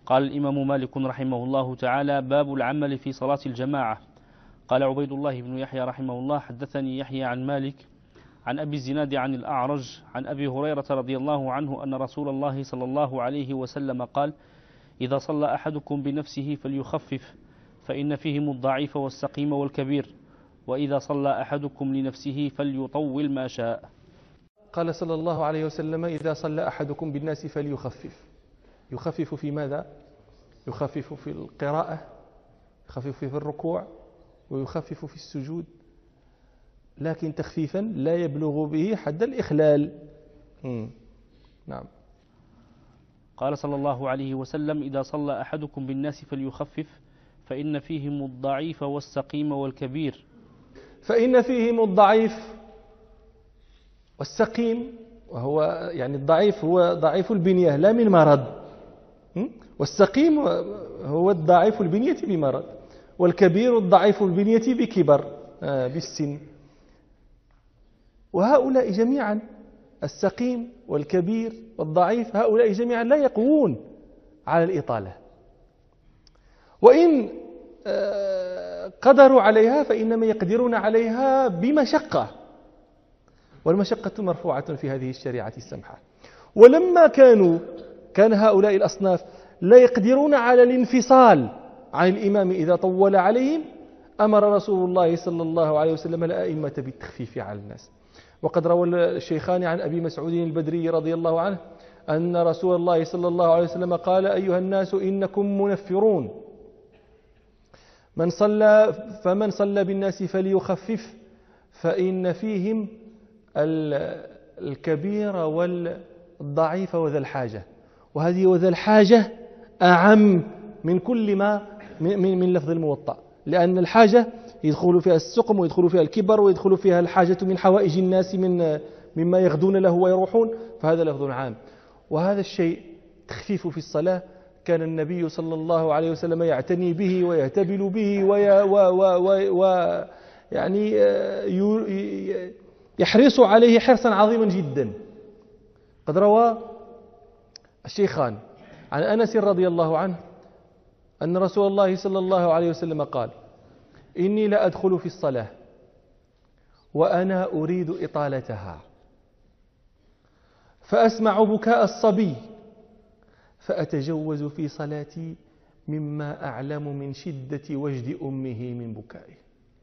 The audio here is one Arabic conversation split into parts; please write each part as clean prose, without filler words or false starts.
قال الإمام مالك رحمه الله تعالى: باب العمل في صلاة الجماعة. قال عبيد الله بن يحيى رحمه الله: حدثني يحيى عن مالك عن أبي الزناد عن الأعرج عن أبي هريرة رضي الله عنه أن رسول الله صلى الله عليه وسلم قال: إذا صلى أحدكم بنفسه فليخفف فإن فيهم الضعيف والسقيم والكبير، وإذا صلى أحدكم لنفسه فليطول ما شاء. قال صلى الله عليه وسلم: إذا صلى أحدكم بالناس فليخفف. يخفف في ماذا؟ يخفف في القراءة، يخفف في الركوع، ويخفف في السجود، لكن تخفيفا لا يبلغ به حد الإخلال. نعم. قال صلى الله عليه وسلم: إذا صلى أحدكم بالناس فليخفف فإن فيهم الضعيف والسقيم والكبير. فإن فيهم الضعيف والسقيم، وهو يعني الضعيف هو ضعيف البنية لا من مرض، والسقيم هو الضعيف البنية بمرض، والكبير الضعيف البنية بكبر بالسن. وهؤلاء جميعا، السقيم والكبير والضعيف، هؤلاء جميعا لا يقوون على الإطالة، وإن قدروا عليها فإنما يقدرون عليها بمشقة، والمشقة مرفوعة في هذه الشريعة السمحة. ولما كان هؤلاء الأصناف لا يقدرون على الانفصال عن الإمام إذا طول عليهم، أمر رسول الله صلى الله عليه وسلم الأئمة بالتخفيف على الناس. وقد روى الشيخان عن أبي مسعود البدري رضي الله عنه أن رسول الله صلى الله عليه وسلم قال: أيها الناس إنكم منفرون، فمن صلى بالناس فليخفف فإن فيهم الكبير والضعيف وذا الحاجة. وهذه وذا الحاجة أعم من كل ما من لفظ الموطأ، لأن الحاجة يدخل فيها السقم، ويدخل فيها الكبر، ويدخل فيها الحاجة من حوائج الناس مما يغدون له ويروحون، فهذا لفظ عام. وهذا الشيء تخفيف في الصلاة كان النبي صلى الله عليه وسلم يعتني به ويهتبل به يعني يحرص عليه حرصا عظيما جدا. قد روى الشيخان عن أنس رضي الله عنه أن رسول الله صلى الله عليه وسلم قال: إني لأدخل في الصلاة وأنا أريد إطالتها فأسمع بكاء الصبي فأتجوز في صلاتي مما أعلم من شدة وجد أمه من بكائه.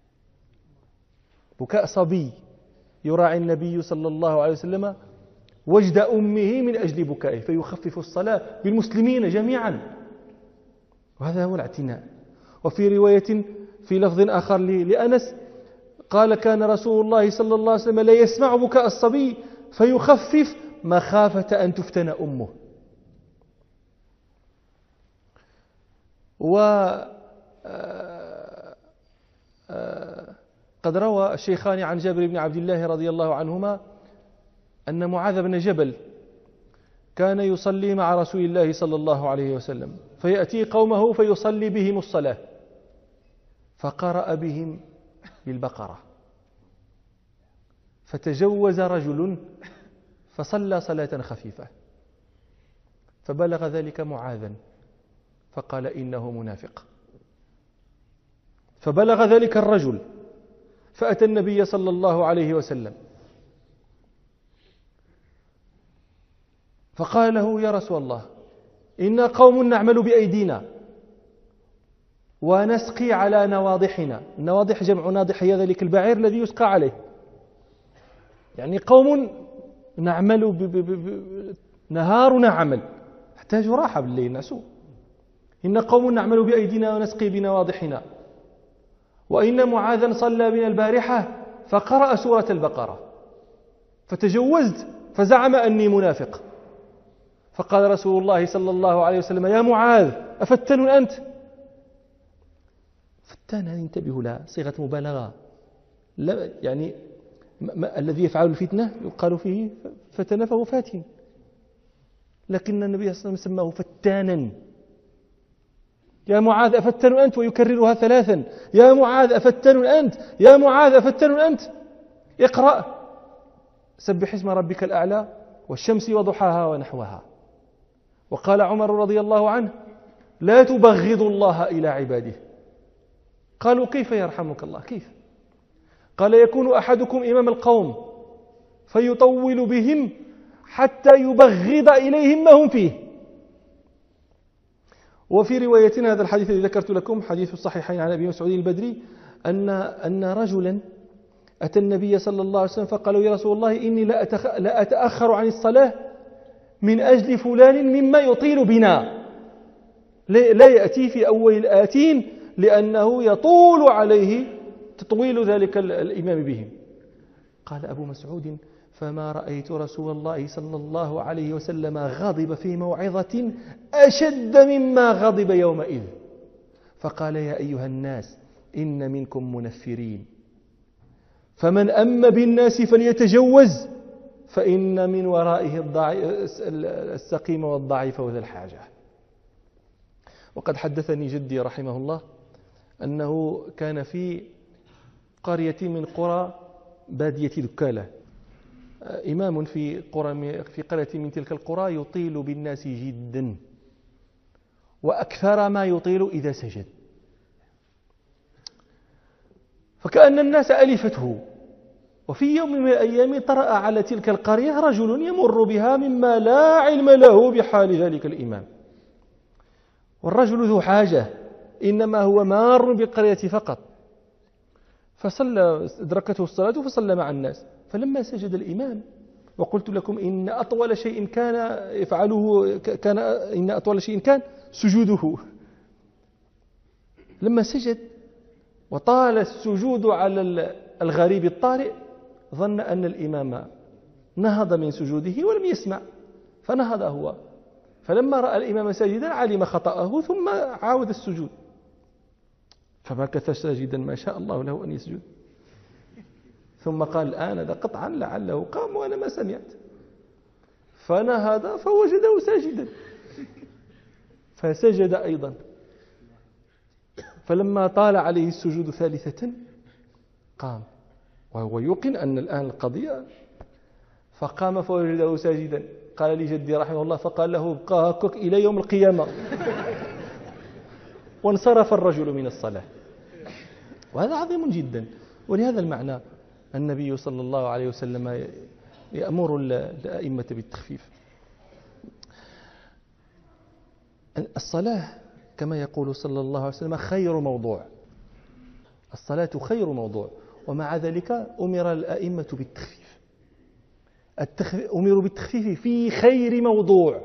بكاء صبي يراعي النبي صلى الله عليه وسلم وجد أمه من أجل بكائه، فيخفف الصلاة بالمسلمين جميعا، وهذا هو الاعتناء. وفي رواية في لفظ آخر لأنس قال: كان رسول الله صلى الله عليه وسلم لا يسمع بكاء الصبي فيخفف مخافة أن تفتن أمه. قد روى الشيخان عن جابر بن عبد الله رضي الله عنهما أن معاذ بن جبل كان يصلي مع رسول الله صلى الله عليه وسلم، فيأتي قومه فيصلي بهم الصلاة، فقرأ بهم بالبقرة، فتجوز رجل فصلى صلاة خفيفة، فبلغ ذلك معاذا فقال: إنه منافق. فبلغ ذلك الرجل فأتى النبي صلى الله عليه وسلم فقال له: يا رسول الله، إنا قوم نعمل بأيدينا ونسقي على نواضحنا. النواضح جمع ناضح، هي ذلك البعير الذي يسقى عليه، يعني قوم نعمل نهارنا عمل، نحتاج راحة بالليل نعسو. إن قوم نعمل بأيدينا ونسقي بنواضحنا، وإن معاذا صلى بنا البارحة فقرأ سورة البقرة، فتجوزت فزعم أني منافق. فقال رسول الله صلى الله عليه وسلم: يا معاذ، أفتن أنت؟ فتان انتبهوا لها، صيغة مبالغة، لا يعني الذي يفعل الفتنة يقال فيه فتن فهو فاتن، لكن النبي صلى الله عليه وسلم سماه فتانا. يا معاذ أفتن أنت، ويكررها ثلاثا: يا معاذ أفتن أنت، يا معاذ أفتن أنت. اقرأ سبح اسم ربك الأعلى والشمس وضحاها ونحوها. وقال عمر رضي الله عنه: لا تبغضوا الله إلى عباده. قالوا كيف يرحمك الله؟ كيف؟ قال يكون أحدكم إمام القوم فيطول بهم حتى يبغض إليهم ما هم فيه. وفي روايتنا هذا الحديث الذي ذكرت لكم حديث الصحيحين عن أبي مسعود البدري أن رجلا أتى النبي صلى الله عليه وسلم فقال يا رسول الله إني لا أتأخر عن الصلاة من أجل فلان مما يطيل بنا، لا يأتي في أول الآتين لأنه يطول عليه تطويل ذلك الإمام بهم. قال أبو مسعود فما رأيت رسول الله صلى الله عليه وسلم غضب في موعظة أشد مما غضب يومئذ، فقال يا أيها الناس إن منكم منفرين، فمن أم بالناس فليتجوز فإن من ورائه السقيم والضعيف وذا الحاجة. وقد حدثني جدي رحمه الله أنه كان في قرية من قرى بادية دكالة إمام في قرية من تلك القرى يطيل بالناس جدا، وأكثر ما يطيل إذا سجد، فكأن الناس ألفته. وفي يوم من الأيام طرأ على تلك القرية رجل يمر بها مما لا علم له بحال ذلك الإمام، والرجل ذو حاجة إنما هو مار بالقرية فقط، فصلى أدركته الصلاة فصلى مع الناس. فلما سجد الإمام، وقلت لكم إن أطول شيء كان يفعله إن أطول شيء كان سجوده، لما سجد وطال السجود على الغريب الطارئ ظن أن الإمام نهض من سجوده ولم يسمع، فنهض هو، فلما رأى الإمام ساجدا علم خطأه ثم عاود السجود، فمكث ساجدا ما شاء الله له أن يسجد، ثم قال الآن هذا قطعا لعله قام وأنا ما سمعت، فنهض فوجده ساجدا فسجد أيضا، فلما طال عليه السجود ثالثة قام وهو يوقن أن الآن القضية، فقام فوجده ساجدا. قال لي جدي رحمه الله فقال له ابقى هكك إلى يوم القيامة، وانصرف الرجل من الصلاة. وهذا عظيم جدا. ولهذا المعنى النبي صلى الله عليه وسلم يأمر الأئمة بالتخفيف. الصلاة كما يقول صلى الله عليه وسلم خير موضوع، الصلاة خير موضوع، ومع ذلك أمر الأئمة بالتخفيف، أمروا بالتخفيف في خير موضوع.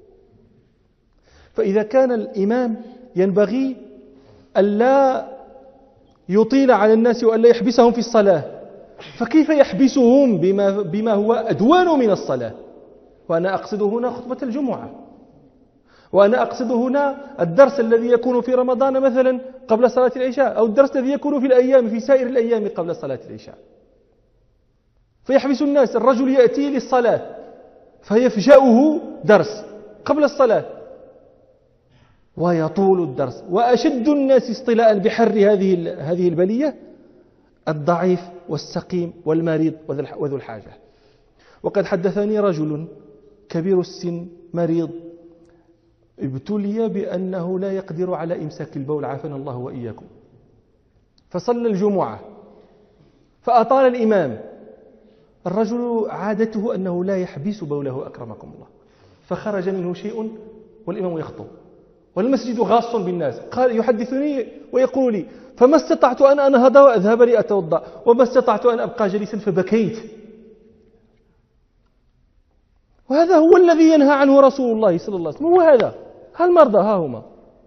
فإذا كان الإمام ينبغي ألا يطيل على الناس وألا يحبسهم في الصلاة، فكيف يحبسهم بما هو أدوان من الصلاة؟ وأنا أقصد هنا خطبة الجمعة، وأنا أقصد هنا الدرس الذي يكون في رمضان مثلا قبل صلاة العشاء، أو الدرس الذي يكون في سائر الأيام قبل صلاة العشاء، فيحبس الناس. الرجل يأتي للصلاة فيفجأه درس قبل الصلاة ويطول الدرس. وأشد الناس اصطلاء بحر هذه البلية الضعيف والسقيم والمريض وذو الحاجة. وقد حدثني رجل كبير السن مريض ابتلي بأنه لا يقدر على إمساك البول، عافانا الله وإياكم، فصلى الجمعة فأطال الإمام. الرجل عادته أنه لا يحبس بوله أكرمكم الله، فخرج منه شيء والإمام يخطب والمسجد غاص بالناس. قال يحدثني ويقول لي فما استطعت أن أنهض وأذهب لأتوضأ، وما استطعت أن أبقى جليسا فبكيت. وهذا هو الذي ينهى عنه رسول الله صلى الله عليه وسلم، هو هذا، المرضى ها هما.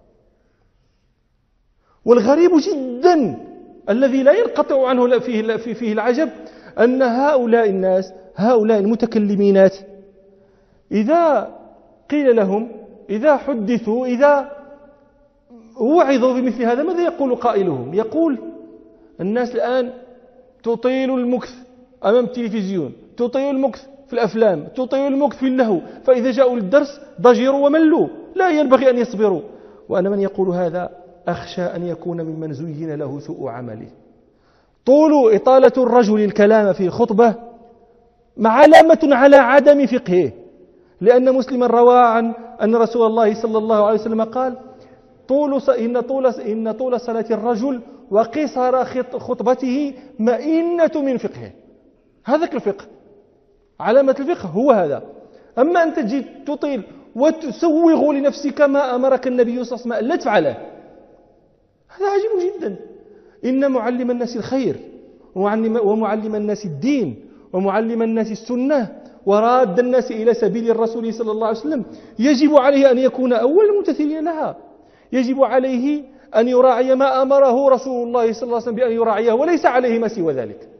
والغريب جدا الذي لا ينقطع عنه فيه العجب أن هؤلاء الناس، هؤلاء المتكلمينات، إذا قيل لهم، إذا حدثوا، إذا وعظوا بمثل هذا، ماذا يقول قائلهم؟ يقول الناس الآن تطيل المكث أمام التلفزيون، تطيل المكث في الأفلام، تطيل المكث في اللهو، فإذا جاءوا للدرس ضجروا وملوا، لا ينبغي أن يصبروا. وأنا من يقول هذا أخشى أن يكون ممن زين له سوء عمله. طول إطالة الرجل الكلام في الخطبة علامة على عدم فقهه، لأن مسلما روى عن أن رسول الله صلى الله عليه وسلم قال إن طول صلاة الرجل وقصر خطبته مئنة من فقهه. هذاك الفقه، علامة الفقه هو هذا. أما أن تجي تطيل وتسوغ لنفسك ما أمرك النبي صلى الله عليه وسلم لا تفعله، هذا عجيب جدا. إن معلم الناس الخير ومعلم الناس الدين ومعلم الناس السنة وراد الناس إلى سبيل الرسول صلى الله عليه وسلم يجب عليه أن يكون أول الممتثلين لها، يجب عليه أن يراعي ما أمره رسول الله صلى الله عليه وسلم بأن يراعيه، وليس عليه ما سوى ذلك،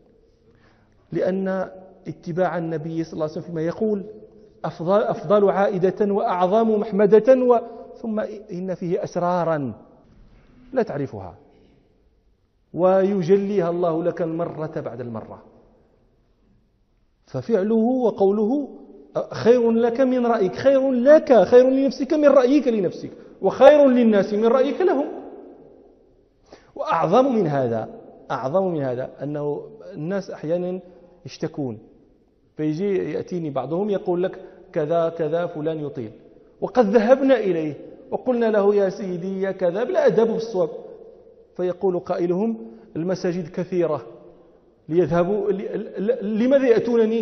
لأن اتباع النبي صلى الله عليه وسلم فيما يقول أفضل عائدة وأعظم محمدة ثم إن فيه أسرارا لا تعرفها ويجليها الله لك المرة بعد المرة. ففعله وقوله خير لك من رأيك، خير لنفسك من رأيك لنفسك، وخير للناس من رأيك لهم. وأعظم من هذا أنه الناس أحيانا يشتكون، فيجي يأتيني بعضهم يقول لك كذا كذا فلان يطيل، وقد ذهبنا إليه وقلنا له يا سيدي يا كذا بلا أدب بالصواب، فيقول قائلهم المساجد كثيرة ليذهبوا لماذا يأتونني؟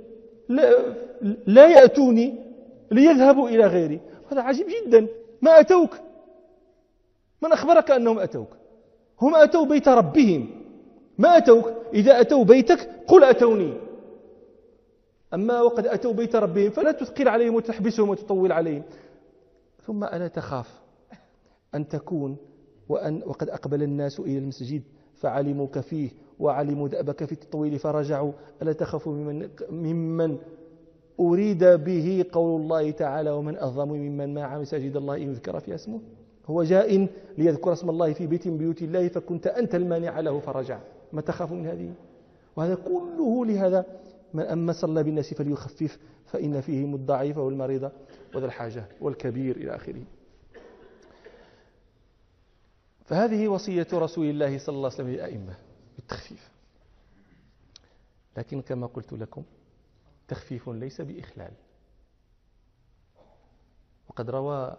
لا يأتوني ليذهبوا إلى غيري. هذا عجيب جدا. ما أتوك؟ من أخبرك أنهم أتوك؟ هم أتوا بيت ربهم، ما أتوك. إذا أتوا بيتك قل أتوني، أما وقد أتوا بيت ربهم فلا تثقل عليهم وتحبسهم وتطول عليهم. ثم ألا تخاف أن تكون وقد أقبل الناس إلى المسجد فعلموك فيه وعلموا دأبك في التطويل فرجعوا، ألا تخافوا ممن أريد به قول الله تعالى ومن أظلم ممن منع مساجد الله إن يذكر فيها اسمه. هو جاء ليذكر اسم الله في بيت من بيوت الله فكنت أنت المانع له فرجع. ما تخاف من هذه؟ وهذا كله لهذا من أما صلى بالناس فليخفف فإن فيهم الضعيف والمريض وذا الحاجة والكبير إلى آخره. فهذه وصية رسول الله صلى الله عليه وسلم للأئمة بالتخفيف، لكن كما قلت لكم تخفيف ليس بإخلال. وقد روى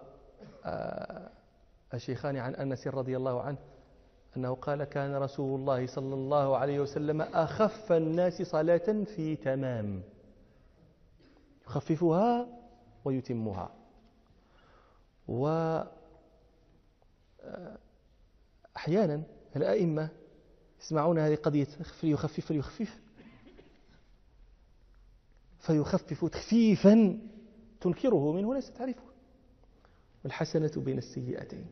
الشيخان عن أنس رضي الله عنه أنه قال كان رسول الله صلى الله عليه وسلم أخف الناس صلاة في تمام، يخففها ويتمها. وأحيانا الأئمة يسمعون هذه قضية فيخفف تخفيفا تنكره منه وليس تعرفه. والحسنة بين السيئتين.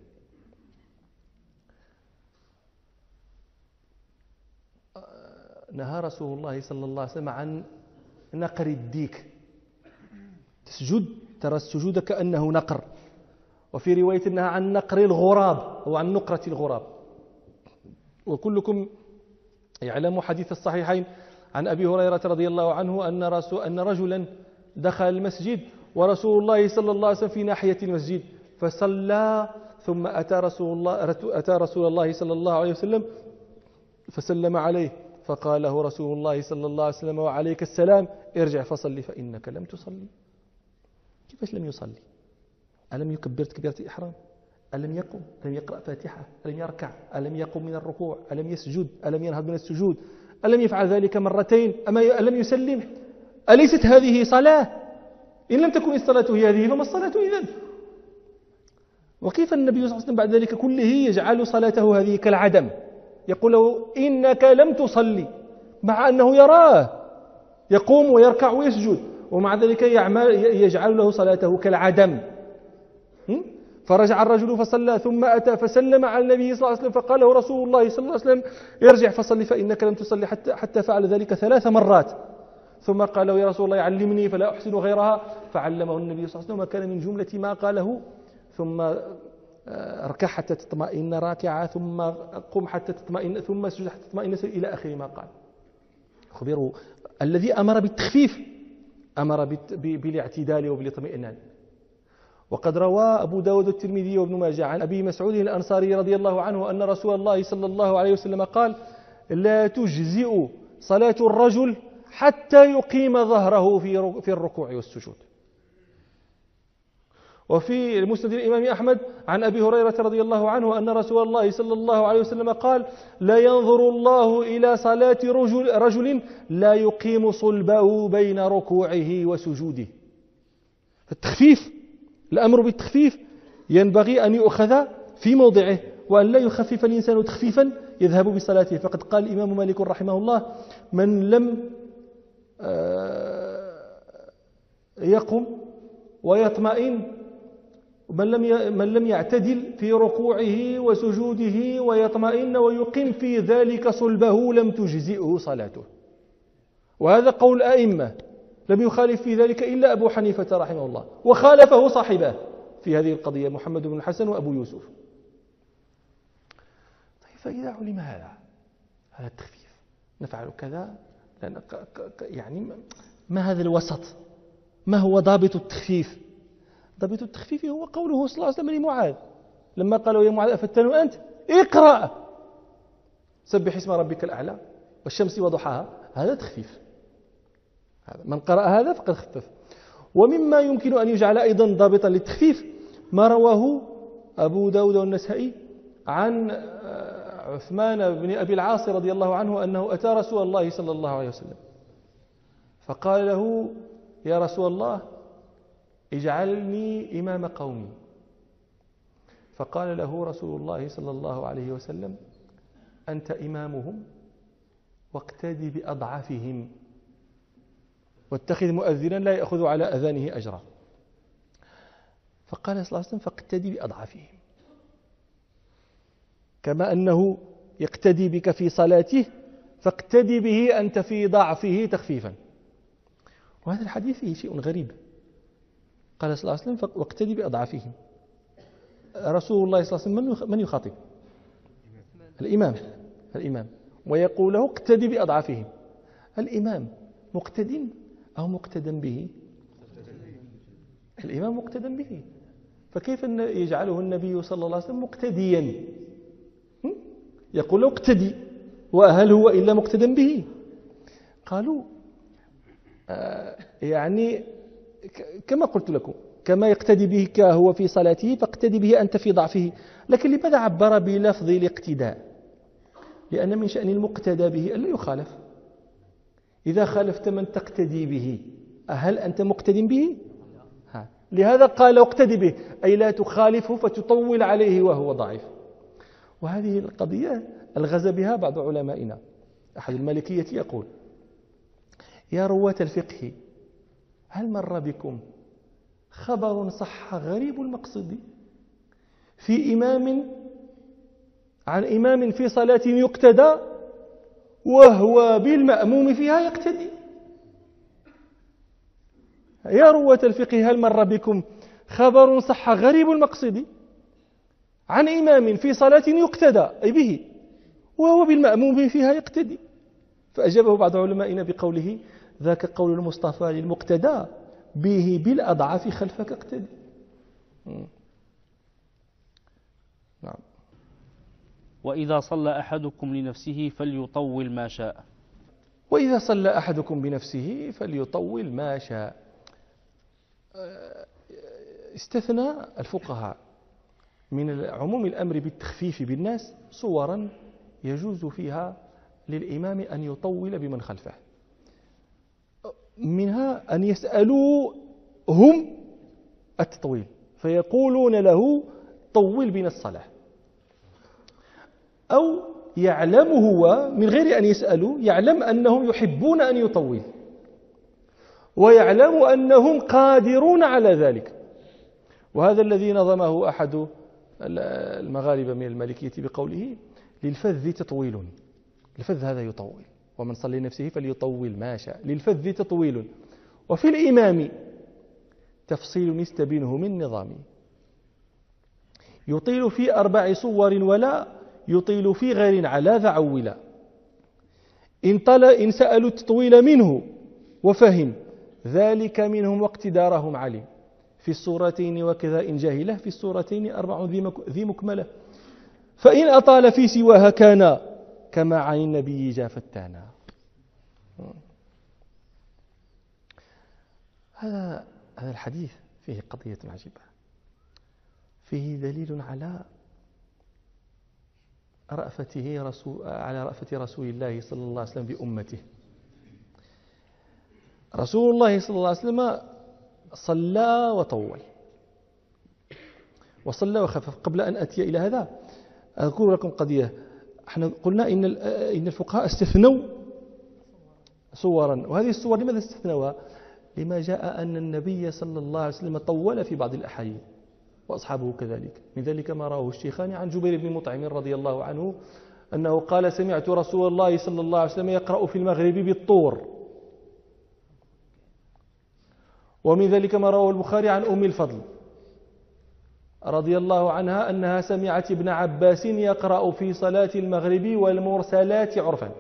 نهى رسول الله صلى الله عليه وسلم عن نقر الديك. تسجد ترى السجود كأنه نقر، وفي رواية نهى عن نقر الغراب أو عن نقرة الغراب. وكلكم يعلم حديث الصحيحين عن أبي هريرة رضي الله عنه أن رجلا دخل المسجد ورسول الله صلى الله عليه وسلم في ناحية المسجد فصلى، ثم أتى رسول الله صلى الله عليه وسلم فسلم عليه فقال له رسول الله صلى الله عليه وسلم وعليك السلام ارجع فصلي فإنك لم تصلي. كيفاش لم يصلي؟ ألم يكبر تكبيرة الإحرام؟ ألم يقم؟ ألم يقرأ فاتحة؟ ألم يركع؟ ألم يقم من الركوع؟ ألم يسجد؟ ألم ينهض من السجود؟ ألم يفعل ذلك مرتين؟ ألم يسلم؟ أليست هذه صلاة؟ إن لم تكن الصلاة هي هذه فما الصلاة إذن؟ وكيف النبي صلى الله عليه وسلم بعد ذلك كله يجعل صلاته هذه كالعدم، يقول له إنك لم تصلي، مع أنه يراه يقوم ويركع ويسجد، ومع ذلك يجعل له صلاته كالعدم. فرجع الرجل فصلى ثم أتى فسلم على النبي صلى الله عليه وسلم فقال له رسول الله صلى الله عليه وسلم ارجع فصلي فإنك لم تصلي، حتى فعل ذلك 3 مرات. ثم قال له يا رسول الله علمني فلا أحسن غيرها، فعلمه النبي صلى الله عليه وسلم، وكان من جملة ما قاله ثم اركع حتى تطمئن راكعا، ثم قم حتى تطمئن، ثم اسجد حتى تطمئن إلى آخر ما قال. خبروا الذي أمر بالتخفيف أمر بالاعتدال وبالاطمئنان. وقد روى أبو داود الترمذي وابن ماجه عن أبي مسعود الأنصاري رضي الله عنه أن رسول الله صلى الله عليه وسلم قال لا تجزئ صلاة الرجل حتى يقيم ظهره في الركوع والسجود. وفي المسند الإمام أحمد عن أبي هريرة رضي الله عنه أن رسول الله صلى الله عليه وسلم قال: لا ينظر الله إلى صلاة رجل لا يقيم صلبه بين ركوعه وسجوده. التخفيف، الأمر بالتخفيف ينبغي أن يؤخذ في موضعه، وأن لا يخفف الإنسان تخفيفا يذهب بصلاته. فقد قال الإمام مالك رحمه الله: من لم يقم ويطمئن، من لم يعتدل في ركوعه وسجوده ويطمئن ويقيم في ذلك صلبه لم تجزئه صلاته. وهذا قول أئمة، لم يخالف في ذلك إلا أبو حنيفة رحمه الله، وخالفه صاحباه في هذه القضية محمد بن الحسن وأبو يوسف. طيب، فإذا علم هذا التخفيف نفعل كذا، يعني ما هذا الوسط؟ ما هو ضابط التخفيف؟ ضابط التخفيف هو قوله صلى الله عليه وسلم لمعاذ لما قالوا: يا معاذ أفتن أنت؟ اقرأ سبح اسم ربك الأعلى والشمس وضحاها. هذا تخفيف، من قرأ هذا فقد خفف. ومما يمكن أن يجعل أيضا ضابطا للتخفيف ما رواه أبو داود والنسائي عن عثمان بن أبي العاص رضي الله عنه أنه أتى رسول الله صلى الله عليه وسلم فقال له: يا رسول الله، اجعلني إمام قومي. فقال له رسول الله صلى الله عليه وسلم: أنت إمامهم واقتدي بأضعفهم، واتخذ مؤذنا لا يأخذ على أذانه أجرا. فقال صلى الله عليه وسلم: فاقتدي بأضعفهم، كما أنه يقتدي بك في صلاته فاقتدي به أنت في ضعفه تخفيفا. وهذا الحديث فيه شيء غريب. قال صلى الله عليه وسلم: واقتدي بأضعفهم. رسول الله صلى الله عليه وسلم من يخاطب؟ الإمام، ويقول له: اقتدي بأضعفهم. الإمام مقتد أو مقتدا به؟ الإمام مقتدا به، فكيف يجعله النبي صلى الله عليه وسلم مقتديا؟ يقول له: اقتدي، وهل هو إلا مقتدا به؟ قالوا: يعني كما قلت لكم، كما يقتدي بك هو في صلاته فاقتدي به أنت في ضعفه. لكن لماذا عبر بلفظ الاقتداء؟ لأن من شأن المقتدى به ألا يخالف. إذا خالفت من تقتدي به هل أنت مقتد به؟ لهذا قال: اقتدي به، أي لا تخالفه فتطول عليه وهو ضعيف. وهذه القضية الغز بها بعض علمائنا. أحد المالكية يقول: يا رواة الفقه، هل مر بكم خبر صح غريب المقصد في عن إمام في صلاة يقتدى وهو بالمأموم فيها يقتدي؟ يا رواة الفقه، هل مر بكم خبر صح غريب المقصد عن إمام في صلاة يقتدى أي به وهو بالمأموم فيها يقتدي؟ فأجابه بعض علمائنا بقوله: ذاك قول المصطفى للمقتدى به بالأضعاف خلفك اقتدي. نعم. وإذا صلى أحدكم لنفسه فليطول ما شاء. وإذا صلى أحدكم بنفسه فليطول ما شاء. استثنى الفقهاء من عموم الأمر بالتخفيف بالناس صورا يجوز فيها للإمام أن يطول بمن خلفه. منها أن يسألوا هم التطويل فيقولون له: طول بنا الصلاة. أو يعلم هو من غير أن يسألوا، يعلم أنهم يحبون أن يطول، ويعلم أنهم قادرون على ذلك. وهذا الذي نظمه أحد المغاربة من المالكية بقوله: للفذ تطويل. الفذ هذا يطول، ومن صلى لنفسه فليطول ما شاء. للفذ تطويل، وفي الإمام تفصيل يستبينه من نظام. يطيل في 4 صور ولا يطيل في غير على ذا عولا. إن سألوا التطويل منه وفهم ذلك منهم واقتدارهم عليه في الصورتين، وكذا إن جاهله في الصورتين 4 ذي مكملة. فإن أطال في سواها كان كما عن النبي جاء فتانا. هذا الحديث فيه قضية عجيبة. فيه دليل على رأفة رسول الله صلى الله عليه وسلم بأمته. رسول الله صلى الله عليه وسلم صلى وطول وصلى وخفف. قبل أن أتي إلى هذا أذكر لكم قضية. احنا قلنا إن الفقهاء استثنوا صورا، وهذه الصور لماذا استثنوها؟ لما جاء أن النبي صلى الله عليه وسلم طول في بعض الأحاديث وأصحابه كذلك. من ذلك ما رواه الشيخان عن جبير بن مطعم رضي الله عنه أنه قال: سمعت رسول الله صلى الله عليه وسلم يقرأ في المغرب بالطور. ومن ذلك ما رواه البخاري عن أم الفضل رضي الله عنها أنها سمعت ابن عباس يقرأ في صلاة المغرب والمرسلات عرفا،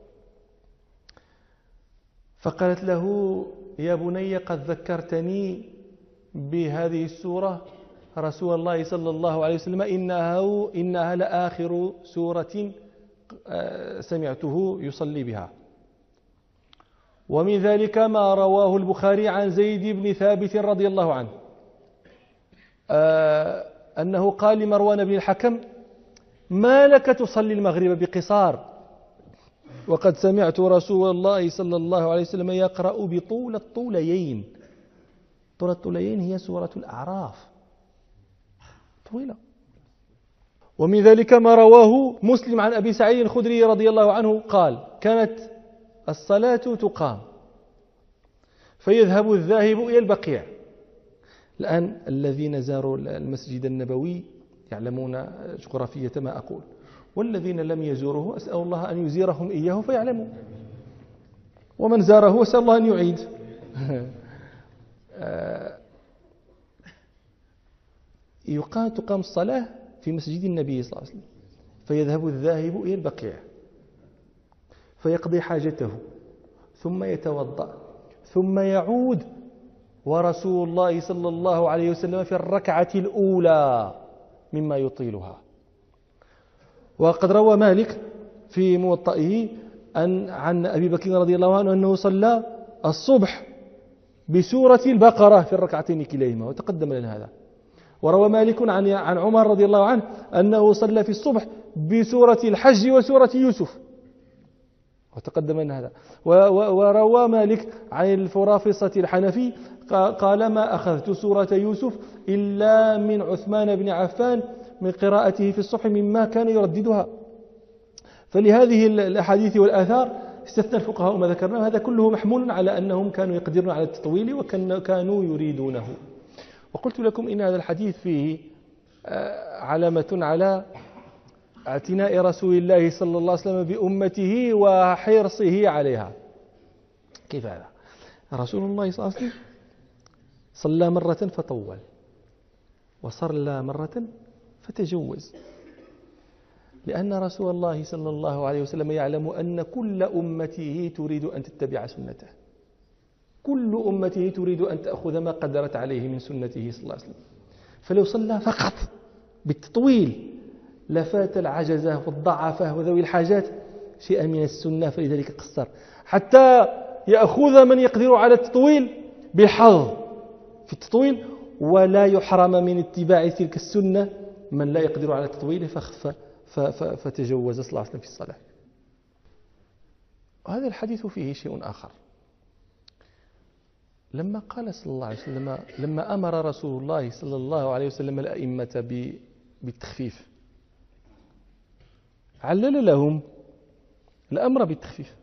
فقالت له: يا بني قد ذكرتني بهذه السورة رسول الله صلى الله عليه وسلم إنها لآخر سورة سمعته يصلي بها. ومن ذلك ما رواه البخاري عن زيد بن ثابت رضي الله عنه أنه قال لمروان بن الحكم: ما لك تصلي المغرب بقصار وقد سمعت رسول الله صلى الله عليه وسلم يقرأ بطول الطوليين. طول الطوليين هي سورة الأعراف، طويلة. ومن ذلك ما رواه مسلم عن أبي سعيد الخدري رضي الله عنه قال: كانت الصلاة تقام فيذهب الذاهب إلى البقيع. الآن الذين زاروا المسجد النبوي يعلمون جغرافية ما أقول، والذين لم يزوروه أسأل الله أن يزيرهم إياه فيعلموا، ومن زاره أسأل الله أن يعيد. تقام الصلاة في مسجد النبي صلى الله عليه وسلم، فيذهب الذاهب إلى البقيع فيقضي حاجته ثم يتوضأ ثم يعود، ورسول الله صلى الله عليه وسلم في الركعة الأولى مما يطيلها. وقد روى مالك في موطئه عن أبي بكر رضي الله عنه أنه صلى الصبح بسورة البقرة في الركعتين كليهما، وتقدم لنا هذا. وروى مالك عن عمر رضي الله عنه أنه صلى في الصبح بسورة الحج وسورة يوسف، وتقدم لنا هذا. وروى مالك عن الفرافصة الحنفي قال: ما أخذت سورة يوسف إلا من عثمان بن عفان من قراءته في الصبح مما كان يرددها. فلهذه الأحاديث والآثار استثنى الفقهاء ما ذكرناه. هذا كله محمول على أنهم كانوا يقدرون على التطويل وكانوا يريدونه. وقلت لكم إن هذا الحديث فيه علامة على اعتناء رسول الله صلى الله عليه وسلم بأمته وحرصه عليها. كيف هذا؟ رسول الله صلى الله عليه وسلم صلى مرة فطول، وصلى مرة فتجوز، لأن رسول الله صلى الله عليه وسلم يعلم أن كل أمته تريد أن تتبع سنته، كل أمته تريد أن تأخذ ما قدرت عليه من سنته صلى الله عليه وسلم. فلو صلى فقط بالتطويل لفات العجزة والضعفة وذوي الحاجات شيئا من السنة، فلذلك قصر حتى يأخذ من يقدر على التطويل بالحظ في التطويل، ولا يحرم من اتباع تلك السنة من لا يقدر على التطويل فتجوز صلى الله عليه وسلم في الصلاة. وهذا الحديث فيه شيء آخر. لما قال صلى الله عليه وسلم، لما أمر رسول الله صلى الله عليه وسلم الأئمة بالتخفيف، علل لهم الأمر بالتخفيف.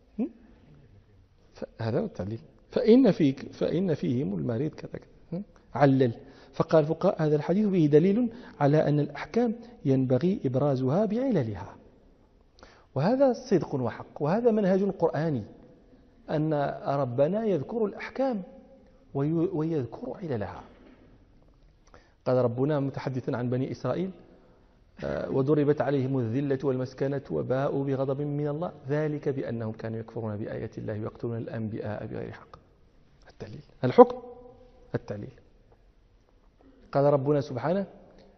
هذا هو التعليل. فإن فيهم المريض كذا علل. فقال الفقهاء: هذا الحديث فيه دليل على أن الأحكام ينبغي إبرازها بعللها. وهذا صدق وحق، وهذا منهج قرآني، أن ربنا يذكر الأحكام ويذكر عللها. قال ربنا متحدثا عن بني إسرائيل: وضربت عليهم الذلة والمسكنة وباءوا بغضب من الله ذلك بأنهم كانوا يكفرون بآيات الله ويقتلون الأنبياء بغير حق. التعليل، الحكم، التعليل. قال ربنا سبحانه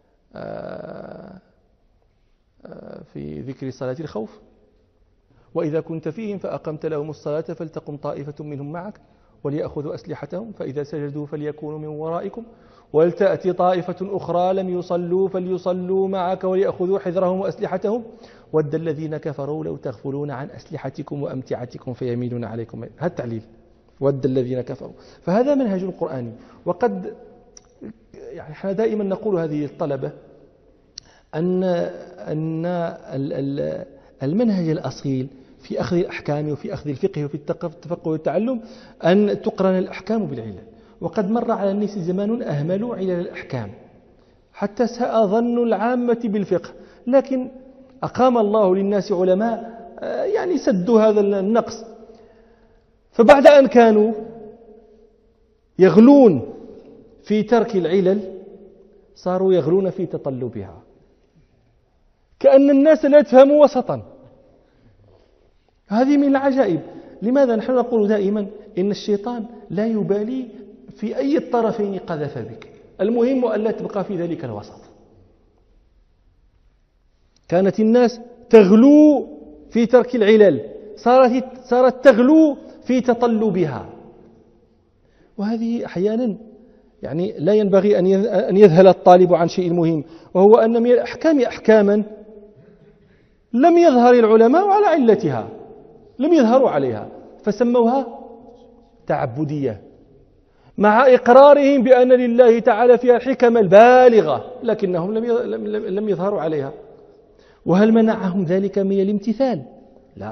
في ذكر صلاة الخوف: وإذا كنت فيهم فأقمت لهم الصلاة فلتقم طائفة منهم معك وليأخذوا أسلحتهم فإذا سجدوا فليكونوا من ورائكم ولتأتي طائفة أخرى لم يصلوا فليصلوا معك وليأخذوا حذرهم وأسلحتهم ود الذين كفروا لو تغفلون عن أسلحتكم وأمتعتكم فيميلون عليكم. هذا التعليل، ود الذين كفروا. فهذا منهج القرآن. وقد يعني احنا دائما نقول هذه الطلبة أن المنهج الأصيل في أخذ الأحكام وفي أخذ الفقه وفي التفقه والتعلم أن تقرن الأحكام بالعلل. وقد مر على الناس زمان أهملوا علل الأحكام حتى ساء ظن العامة بالفقه، لكن أقام الله للناس علماء يعني سدوا هذا النقص. فبعد أن كانوا يغلون في ترك العلل صاروا يغلون في تطلبها، كأن الناس لا يفهموا وسطا. هذه من العجائب. لماذا نحن نقول دائما إن الشيطان لا يبالي في أي الطرفين قذف بك، المهم ألا تبقى في ذلك الوسط. كانت الناس تغلو في ترك العلل، صارت تغلو في تطلبها. وهذه أحيانا يعني لا ينبغي أن يذهل الطالب عن شيء مهم، وهو أن من الأحكام أحكاما لم يظهر العلماء على علتها، لم يظهروا عليها فسموها تعبدية، مع إقرارهم بأن لله تعالى فيها الحكم البالغة، لكنهم لم يظهروا عليها. وهل منعهم ذلك من الامتثال؟ لا.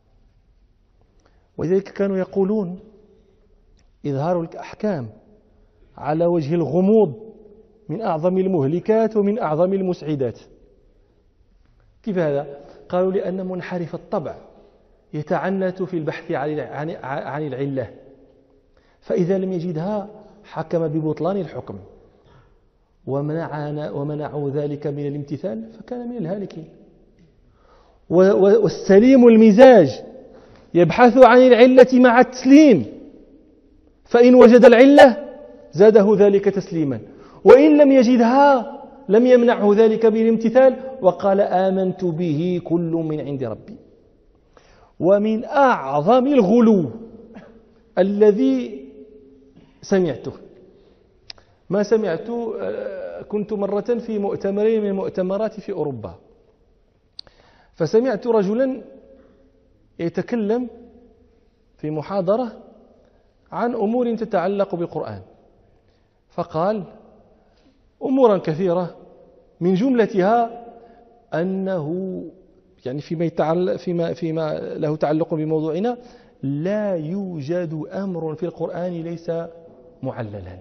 ولذلك كانوا يقولون إظهار الأحكام على وجه الغموض من أعظم المهلكات ومن أعظم المسعدات. كيف هذا؟ قالوا لأن منحرف الطبع يتعنت في البحث عن العلة، فإذا لم يجدها حكم ببطلان الحكم، ومنعوا ذلك من الامتثال فكان من الهالكين. والسليم المزاج يبحث عن العلة مع التسليم، فإن وجد العلة زاده ذلك تسليما، وإن لم يجدها لم يمنعه ذلك بالامتثال وقال آمنت به كل من عند ربي. ومن أعظم الغلو الذي سمعته، ما سمعت، كنت مرة في مؤتمرين من المؤتمرات في أوروبا، فسمعت رجلا يتكلم في محاضرة عن أمور تتعلق بالقرآن، فقال أمورا كثيرة من جملتها أنه يعني فيما له تعلق بموضوعنا لا يوجد أمر في القرآن ليس معللا،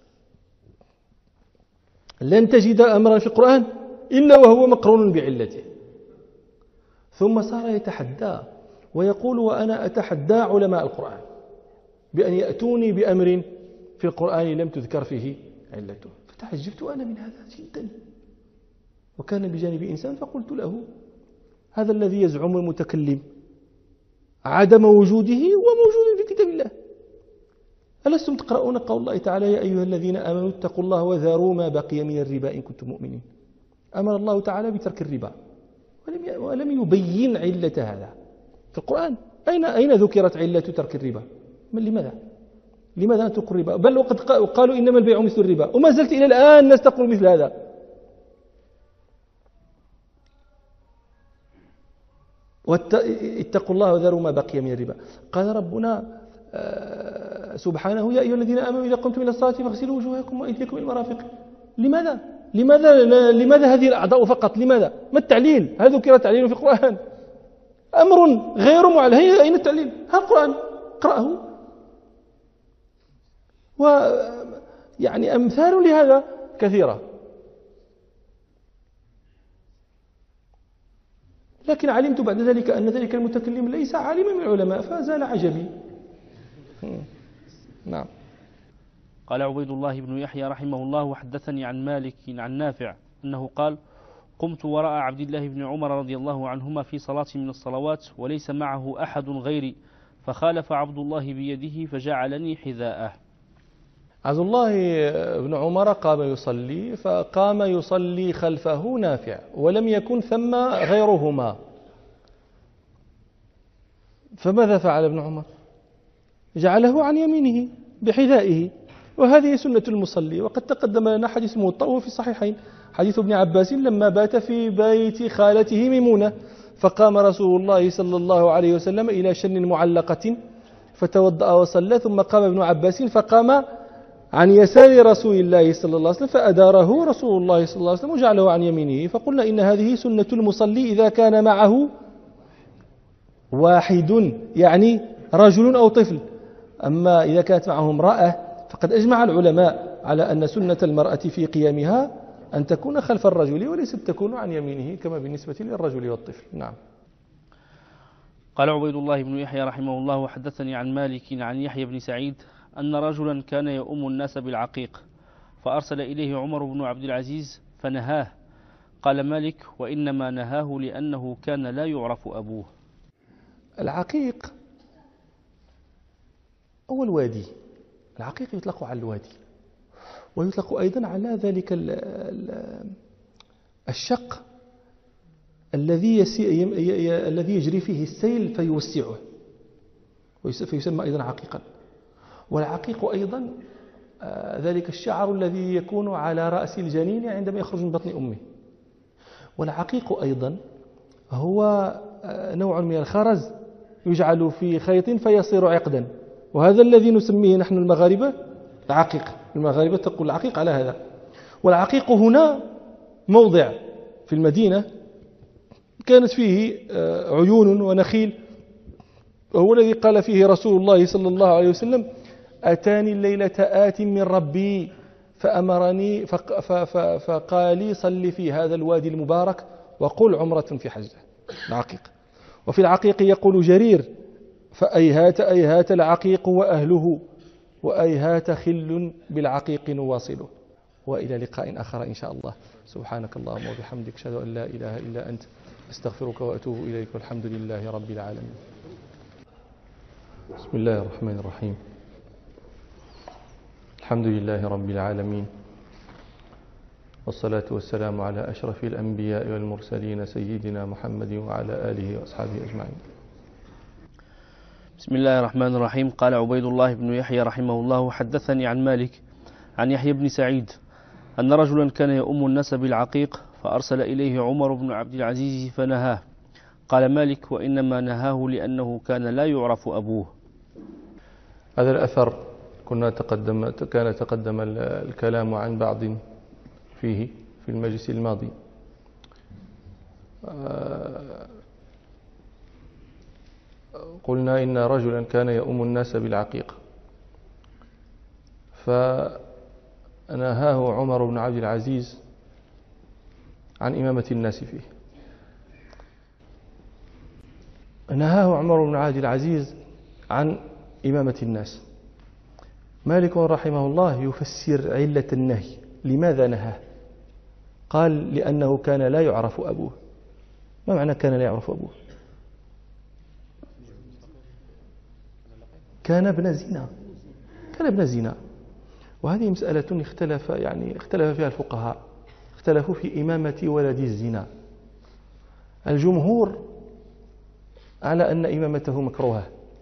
لن تجد أمرا في القرآن إلا وهو مقرون بعلته. ثم صار يتحدى ويقول وأنا أتحدى علماء القرآن بأن يأتوني بأمر في القرآن لم تذكر فيه علته. فتعجبت أنا من هذا جدا، وكان بجانب إنسان فقلت له هذا الذي يزعم المتكلم عدم وجوده وموجود في كتاب الله. ألستم تقرؤون قول الله تعالى يا أيها الذين آمنوا اتقوا الله وذروا ما بقي من الربا إن كنتم مؤمنين؟ أمر الله تعالى بترك الربا ولم يبين علة هذا في القرآن. أين ذكرت علة ترك الربا؟ لماذا نترك الربا؟ بل وقد قالوا إنما البيع مثل الربا، وما زلت إلى الآن الناس تقول مثل هذا. اتقوا الله وذروا ما بقي من الربا. قال ربنا سبحانه يا أيها الذين آمنوا إذا قمتم إلى الصلاة فاغسلوا وجوهكم وأيديكم إلى المرافق. لماذا هذه الأعضاء فقط؟ لماذا؟ ما التعليل؟ هل ذكر التعليل في القرآن؟ أمر غير معلل. أين التعليل؟ ها القرآن اقرأه. ويعني أمثال لهذا كثيرة. لكن علمت بعد ذلك أن ذلك المتكلم ليس عالما من العلماء، فزال عجبي. نعم. قال عبيد الله بن يحيى رحمه الله وحدثني عن مالك عن نافع أنه قال قمت وراء عبد الله بن عمر رضي الله عنهما في صلاة من الصلوات وليس معه أحد غيري، فخالف عبد الله بيده فجعلني حذاءه. عبد الله بن عمر قام يصلي، فقام يصلي خلفه نافع ولم يكن ثم غيرهما، فماذا فعل ابن عمر؟ جعله عن يمينه بحذائه، وهذه سنة المصلي. وقد تقدم لنا حديث موطأ في الصحيحين، حديث ابن عباس لما بات في بيت خالته ميمونة، فقام رسول الله صلى الله عليه وسلم إلى شن معلقة فتوضأ وصلى، ثم قام ابن عباس فقام عن يسار رسول الله صلى الله عليه وسلم فأداره رسول الله صلى الله عليه وسلم وجعله عن يمينه. فقلنا إن هذه سنة المصلي إذا كان معه واحد، يعني رجل أو طفل. أما إذا كانت معه امرأة فقد أجمع العلماء على أن سنة المرأة في قيامها أن تكون خلف الرجل وليست تكون عن يمينه كما بالنسبة للرجل والطفل. نعم. قال عبيد الله بن يحيى رحمه الله: وحدثني عن مالك عن يحيى بن سعيد أن رجلا كان يؤم الناس بالعقيق، فأرسل إليه عمر بن عبد العزيز فنهاه. قال مالك: وإنما نهاه لأنه كان لا يعرف أبوه. العقيق هو الوادي، العقيق يطلق على الوادي، ويطلق أيضا على ذلك الشق الذي يجري فيه السيل فيوسعه، فيسمى أيضا عقيقا. والعقيق أيضا ذلك الشعر الذي يكون على رأس الجنين عندما يخرج من بطن أمه. والعقيق أيضا هو نوع من الخرز يجعل في خيط فيصير عقدا، وهذا الذي نسميه نحن المغاربة العقيق. المغاربة تقول العقيق على هذا. والعقيق هنا موضع في المدينة كانت فيه عيون ونخيل، وهو الذي قال فيه رسول الله صلى الله عليه وسلم: أتاني الليلة آت من ربي فأمرني فقال لي: صل في هذا الوادي المبارك وقل عمرة في حجة. العقيق. وفي العقيق يقول جرير: فأيهات أيهات العقيق وأهله، وأيهات خل بالعقيق نواصله. وإلى لقاء آخر إن شاء الله. سبحانك اللهم وبحمدك، أشهد أن لا إله إلا أنت، أستغفرك وأتوب إليك، والحمد لله رب العالمين. بسم الله الرحمن الرحيم. الحمد لله رب العالمين، والصلاة والسلام على أشرف الأنبياء والمرسلين سيدنا محمد وعلى آله وأصحابه أجمعين. بسم الله الرحمن الرحيم. قال عبيد الله بن يحيى رحمه الله: حدثني عن مالك عن يحيى بن سعيد أن رجلا كان يؤم الناس بالعقيق، فأرسل إليه عمر بن عبد العزيز فنهاه. قال مالك: وإنما نهاه لأنه كان لا يعرف أبوه. هذا الأثر كان تقدم الكلام عن بعض فيه في المجلس الماضي. قلنا إن رجلا كان يؤم الناس بالعقيق، فنهاه عمر بن عبد العزيز عن إمامة الناس فيه. نهاه عمر بن عبد العزيز عن إمامة الناس. مالك رحمه الله يفسر علة النهي، لماذا نهاه؟ قال: لأنه كان لا يعرف أبوه. ما معنى كان لا يعرف أبوه؟ كان ابن زنا. وهذه مسألة اختلف فيها الفقهاء، اختلفوا في إمامة ولد الزنا. الجمهور على أن إمامته مكروهة.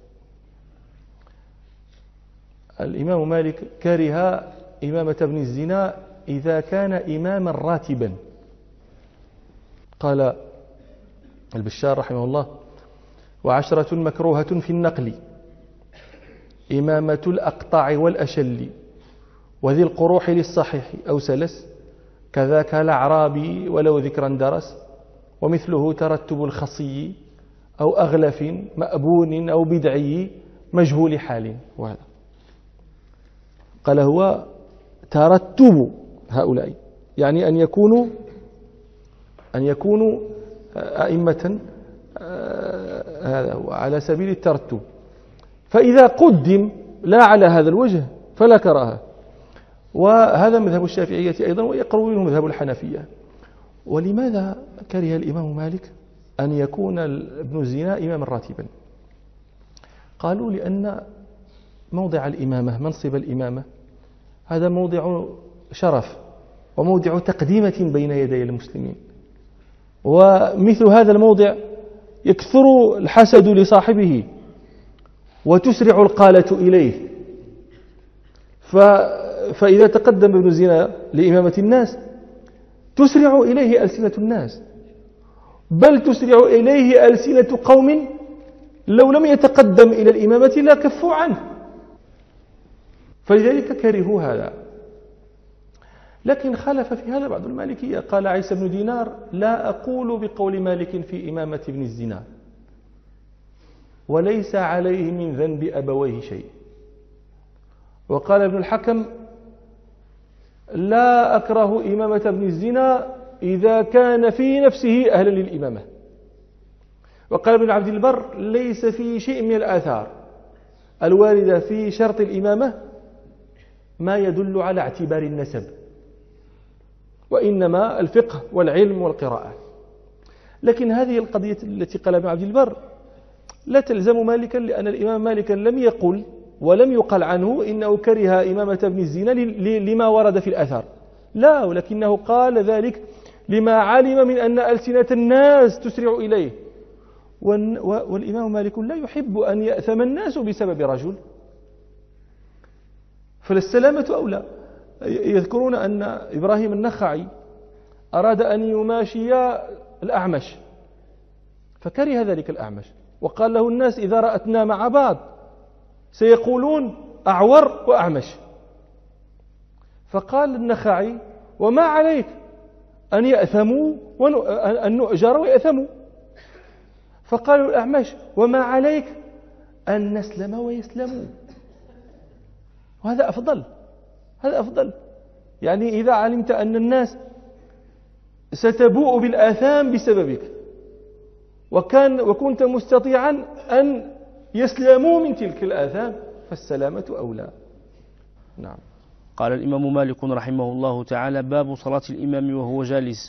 الإمام مالك كره إمامة ابن الزنا إذا كان إماما راتبا. قال البشار رحمه الله: وعشرة مكروهة في النقل: إمامة الأقطع والأشل، وذي القروح للصحيح أو سلس، كذاك الأعرابي ولو ذكرا درس، ومثله ترتب الخصي أو أغلف مأبون أو بدعي مجهول حال. وهذا قال هو ترتب هؤلاء، يعني أن يكونوا أئمة على سبيل الترتب. فإذا قدم لا على هذا الوجه فلا كراهة. وهذا مذهب الشافعية أيضا، ويقرب منه مذهب الحنفية. ولماذا كره الإمام مالك أن يكون ابن الزنا إماما راتبا؟ قالوا: لأن موضع الإمامة، منصب الإمامة، هذا موضع شرف وموضع تقديمة بين يدي المسلمين، ومثل هذا الموضع يكثر الحسد لصاحبه، وتسرع القالة إليه. فإذا تقدم ابن زنا لإمامة الناس تسرع إليه ألسنة الناس، بل تسرع إليه ألسنة قوم لو لم يتقدم إلى الإمامة لا كفوا عنه، فلذلك كرهوا هذا. لكن خالف في هذا بعض المالكية، قال عيسى بن دينار: لا أقول بقول مالك في إمامة ابن الزنا، وليس عليه من ذنب أبويه شيء. وقال ابن الحكم: لا أكره إمامة ابن الزنا إذا كان في نفسه أهلا للإمامة. وقال ابن عبد البر: ليس في شيء من الآثار الواردة في شرط الإمامة ما يدل على اعتبار النسب، وإنما الفقه والعلم والقراءة. لكن هذه القضية التي قال ابن عبد البر لا تلزم مالكا، لأن الإمام مالكا لم يقل ولم يقل عنه إنه كره إمامة ابن الزنا لما ورد في الأثر، لا، ولكنه قال ذلك لما علم من أن ألسنة الناس تسرع إليه، والإمام مالك لا يحب أن يأثم الناس بسبب رجل، فالسلامة أولى. يذكرون أن إبراهيم النخعي أراد أن يماشي الأعمش فكره ذلك الأعمش، وقال له الناس: إذا رأتنا مع بعض سيقولون أعور وأعمش. فقال النخعي: وما عليك أن يأثموا أن نؤجر ويأثموا. فقالوا الأعمش: وما عليك أن نسلم ويسلموا. وهذا أفضل، هذا أفضل. يعني إذا علمت أن الناس ستبوء بالآثام بسببك وكنت مستطيعا أن يسلموا من تلك الآثام فالسلامة أولى. نعم. قال الإمام مالك رحمه الله تعالى: باب صلاة الإمام وهو جالس.